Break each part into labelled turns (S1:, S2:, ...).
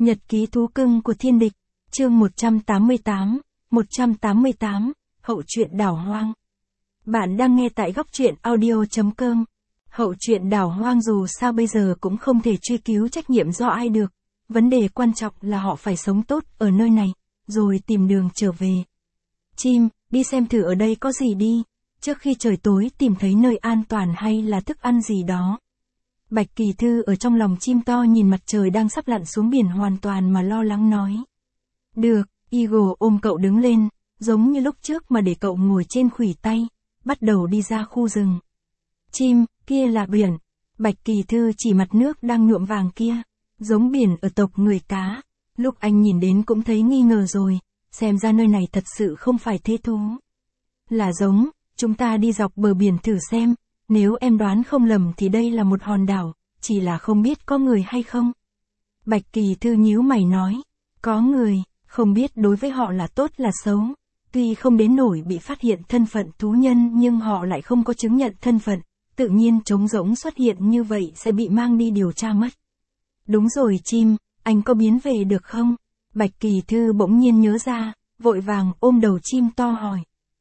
S1: Nhật ký thú cưng của thiên địch, chương 188, hậu truyện đảo hoang. Bạn đang nghe tại góc truyện audio.com. Hậu truyện đảo hoang dù sao bây giờ cũng không thể truy cứu trách nhiệm do ai được. Vấn đề quan trọng là họ phải sống tốt ở nơi này, rồi tìm đường trở về. Chim, đi xem thử ở đây có gì đi, trước khi trời tối tìm thấy nơi an toàn hay là thức ăn gì đó. Bạch Kỳ Thư ở trong lòng chim to nhìn mặt trời đang sắp lặn xuống biển hoàn toàn mà lo lắng nói. Được, Eagle ôm cậu đứng lên, giống như lúc trước mà để cậu ngồi trên khuỷu tay, bắt đầu đi ra khu rừng. Chim, kia là biển. Bạch Kỳ Thư chỉ mặt nước đang nhuộm vàng kia, giống biển ở tộc người cá. Lúc anh nhìn đến cũng thấy nghi ngờ rồi, xem ra nơi này thật sự không phải thế thú. Là giống, chúng ta đi dọc bờ biển thử xem. Nếu em đoán không lầm thì đây là một hòn đảo, chỉ là không biết có người hay không. Bạch Kỳ Thư nhíu mày nói, có người, không biết đối với họ là tốt là xấu. Tuy không đến nổi bị phát hiện thân phận thú nhân nhưng họ lại không có chứng nhận thân phận, tự nhiên trống rỗng xuất hiện như vậy sẽ bị mang đi điều tra mất. Đúng rồi chim, anh có biến về được không? Bạch Kỳ Thư bỗng nhiên nhớ ra, vội vàng ôm đầu chim to hỏi.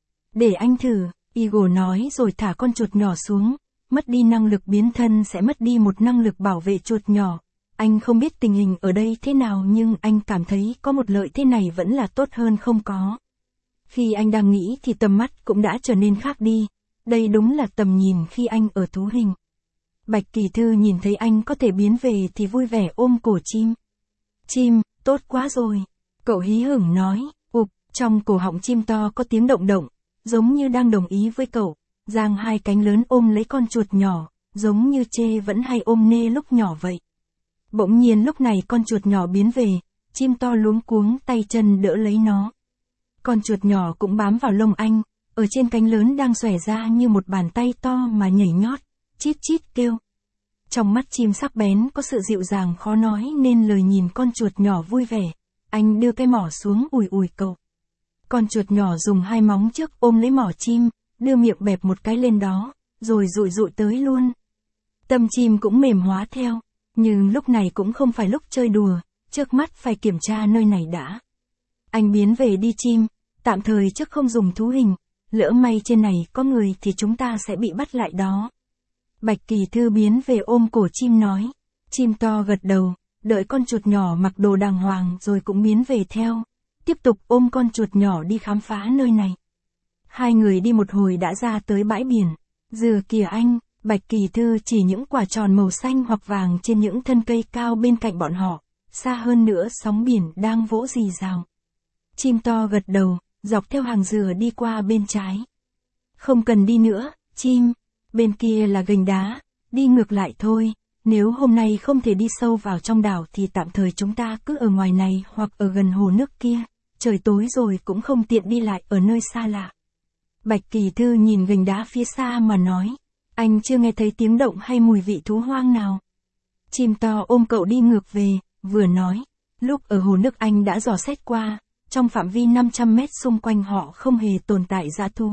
S1: Để anh thử. Eagle nói rồi thả con chuột nhỏ xuống, mất đi năng lực biến thân sẽ mất đi một năng lực bảo vệ chuột nhỏ. Anh không biết tình hình ở đây thế nào nhưng anh cảm thấy có một lợi thế này vẫn là tốt hơn không có. Khi anh đang nghĩ thì tầm mắt cũng đã trở nên khác đi, đây đúng là tầm nhìn khi anh ở thú hình. Bạch Kỳ Thư nhìn thấy anh có thể biến về thì vui vẻ ôm cổ chim. Chim, tốt quá rồi. Cậu hí hửng nói, trong cổ họng chim to có tiếng động động. Giống như đang đồng ý với cậu, giang hai cánh lớn ôm lấy con chuột nhỏ, giống như Chê vẫn hay ôm Nê lúc nhỏ vậy. Bỗng nhiên lúc này con chuột nhỏ biến về, chim to luống cuống tay chân đỡ lấy nó. Con chuột nhỏ cũng bám vào lông anh, ở trên cánh lớn đang xòe ra như một bàn tay to mà nhảy nhót, chít chít kêu. Trong mắt chim sắc bén có sự dịu dàng khó nói nên lời nhìn con chuột nhỏ vui vẻ, anh đưa cái mỏ xuống ủi ủi cậu. Con chuột nhỏ dùng hai móng trước ôm lấy mỏ chim, đưa miệng bẹp một cái lên đó, rồi dụi dụi tới luôn. Tâm chim cũng mềm hóa theo, nhưng lúc này cũng không phải lúc chơi đùa, trước mắt phải kiểm tra nơi này đã. Anh biến về đi chim, tạm thời trước không dùng thú hình, lỡ may trên này có người thì chúng ta sẽ bị bắt lại đó. Bạch Kỳ Thư biến về ôm cổ chim nói, chim to gật đầu, đợi con chuột nhỏ mặc đồ đàng hoàng rồi cũng biến về theo. Tiếp tục ôm con chuột nhỏ đi khám phá nơi này. Hai người đi một hồi đã ra tới bãi biển. Dừa kìa anh, Bạch Kỳ Thư chỉ những quả tròn màu xanh hoặc vàng trên những thân cây cao bên cạnh bọn họ. Xa hơn nữa sóng biển đang vỗ rì rào. Chim to gật đầu, dọc theo hàng dừa đi qua bên trái. Không cần đi nữa, chim. Bên kia là gành đá, đi ngược lại thôi. Nếu hôm nay không thể đi sâu vào trong đảo thì tạm thời chúng ta cứ ở ngoài này hoặc ở gần hồ nước kia. Trời tối rồi cũng không tiện đi lại ở nơi xa lạ. Bạch Kỳ Thư nhìn gành đá phía xa mà nói, anh chưa nghe thấy tiếng động hay mùi vị thú hoang nào. Chim to ôm cậu đi ngược về, vừa nói, lúc ở hồ nước anh đã dò xét qua, trong phạm vi 500 mét xung quanh họ không hề tồn tại dã thú.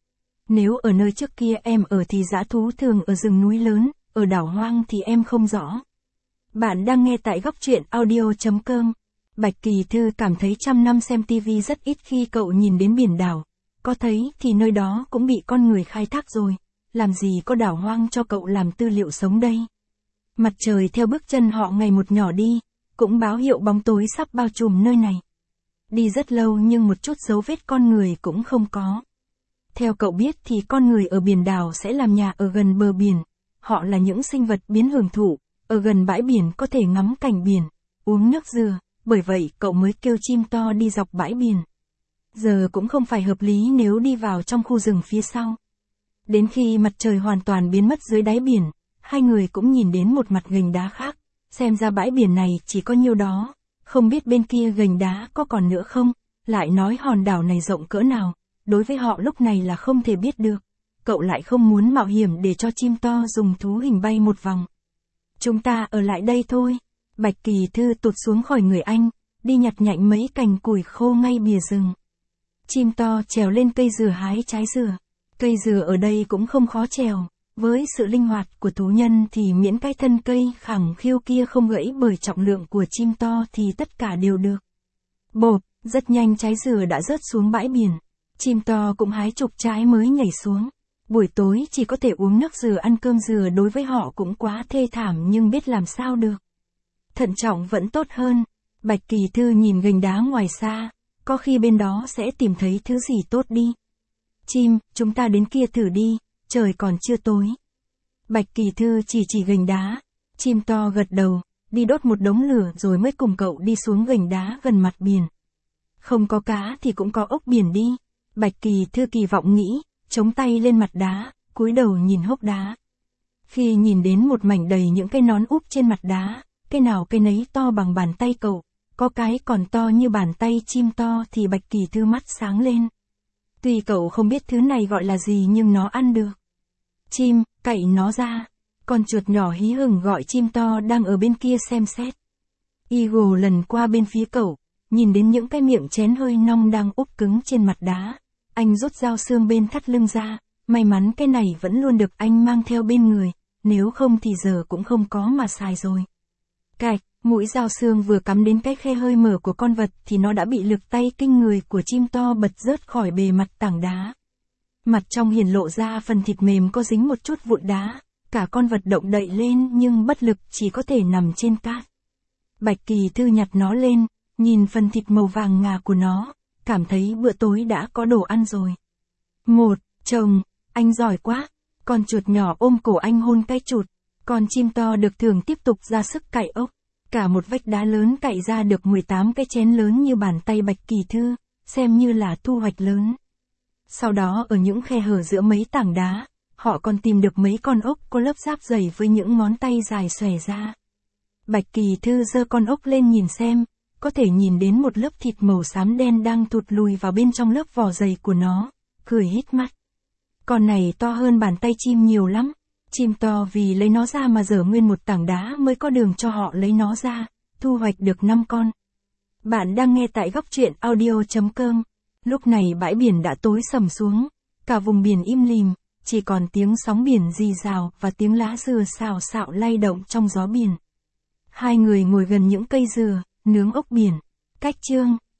S1: Nếu ở nơi trước kia em ở thì dã thú thường ở rừng núi lớn, ở đảo hoang thì em không rõ. Bạn đang nghe tại góc truyện audio.com. Bạch Kỳ Thư cảm thấy trăm năm xem TV rất ít khi cậu nhìn đến biển đảo. Có thấy thì nơi đó cũng bị con người khai thác rồi. Làm gì có đảo hoang cho cậu làm tư liệu sống đây. Mặt trời theo bước chân họ ngày một nhỏ đi, cũng báo hiệu bóng tối sắp bao trùm nơi này. Đi rất lâu nhưng một chút dấu vết con người cũng không có. Theo cậu biết thì con người ở biển đảo sẽ làm nhà ở gần bờ biển. Họ là những sinh vật biến hưởng thụ, ở gần bãi biển có thể ngắm cảnh biển, uống nước dừa. Bởi vậy cậu mới kêu chim to đi dọc bãi biển. Giờ cũng không phải hợp lý nếu đi vào trong khu rừng phía sau. Đến khi mặt trời hoàn toàn biến mất dưới đáy biển, hai người cũng nhìn đến một mặt gành đá khác. Xem ra bãi biển này chỉ có nhiêu đó, không biết bên kia gành đá có còn nữa không, lại nói hòn đảo này rộng cỡ nào, đối với họ lúc này là không thể biết được. Cậu lại không muốn mạo hiểm để cho chim to dùng thú hình bay một vòng. Chúng ta ở lại đây thôi. Bạch Kỳ Thư tụt xuống khỏi người anh, đi nhặt nhạnh mấy cành củi khô ngay bìa rừng. Chim to trèo lên cây dừa hái trái dừa. Cây dừa ở đây cũng không khó trèo, Với sự linh hoạt của thú nhân thì miễn cái thân cây khẳng khiu kia không gãy bởi trọng lượng của chim to thì tất cả đều được. Bộp, rất nhanh trái dừa đã rớt xuống bãi biển. Chim to cũng hái chục trái mới nhảy xuống. Buổi tối chỉ có thể uống nước dừa ăn cơm dừa đối với họ cũng quá thê thảm nhưng biết làm sao được. Thận trọng vẫn tốt hơn. Bạch Kỳ Thư nhìn gành đá ngoài xa, có khi bên đó sẽ tìm thấy thứ gì tốt đi. Chim, chúng ta đến kia thử đi, trời còn chưa tối. Bạch Kỳ Thư chỉ gành đá. Chim to gật đầu, đi đốt một đống lửa rồi mới cùng cậu đi xuống gành đá gần mặt biển. Không có cá thì cũng có ốc biển đi. Bạch Kỳ Thư kỳ vọng nghĩ, chống tay lên mặt đá, cúi đầu nhìn hốc đá. Khi nhìn đến một mảnh đầy những cái nón úp trên mặt đá, cái nào cái nấy to bằng bàn tay cậu, có cái còn to như bàn tay chim to thì Bạch Kỳ Thư mắt sáng lên. Tuy cậu không biết thứ này gọi là gì nhưng nó ăn được. Chim, cạy nó ra. Con chuột nhỏ hí hửng gọi chim to đang ở bên kia xem xét. Eagle lần qua bên phía cậu, nhìn đến những cái miệng chén hơi nong đang úp cứng trên mặt đá. Anh rút dao xương bên thắt lưng ra, may mắn cái này vẫn luôn được anh mang theo bên người, nếu không thì giờ cũng không có mà xài rồi. Cạch, mũi dao xương vừa cắm đến cái khe hơi mở của con vật thì nó đã bị lực tay kinh người của chim to bật rớt khỏi bề mặt tảng đá. Mặt trong hiển lộ ra phần thịt mềm có dính một chút vụn đá, cả con vật động đậy lên nhưng bất lực chỉ có thể nằm trên cát. Bạch Kỳ Thư nhặt nó lên, nhìn phần thịt màu vàng ngà của nó, cảm thấy bữa tối đã có đồ ăn rồi. Chồng, anh giỏi quá. Con chuột nhỏ ôm cổ anh hôn cái chụt. Con chim to được thưởng tiếp tục ra sức cạy ốc. Cả một vách đá lớn cạy ra được 18 cái chén lớn như bàn tay Bạch Kỳ Thư, xem như là thu hoạch lớn. Sau đó ở những khe hở giữa mấy tảng đá, họ còn tìm được mấy con ốc có lớp giáp dày với những ngón tay dài xòe ra. Bạch Kỳ Thư giơ con ốc lên nhìn xem, có thể nhìn đến một lớp thịt màu xám đen đang thụt lùi vào bên trong lớp vỏ dày của nó, cười hít mắt. Con này to hơn bàn tay chim nhiều lắm. Chim to vì lấy nó ra mà dở nguyên một tảng đá mới có đường cho họ lấy nó ra, thu hoạch được 5 con. Bạn đang nghe tại góc truyện audio.com. Lúc này bãi biển đã tối sầm xuống, cả vùng biển im lìm, chỉ còn tiếng sóng biển rì rào và tiếng lá dừa xào xạo lay động trong gió biển. Hai người ngồi gần những cây dừa, nướng ốc biển. Cách chương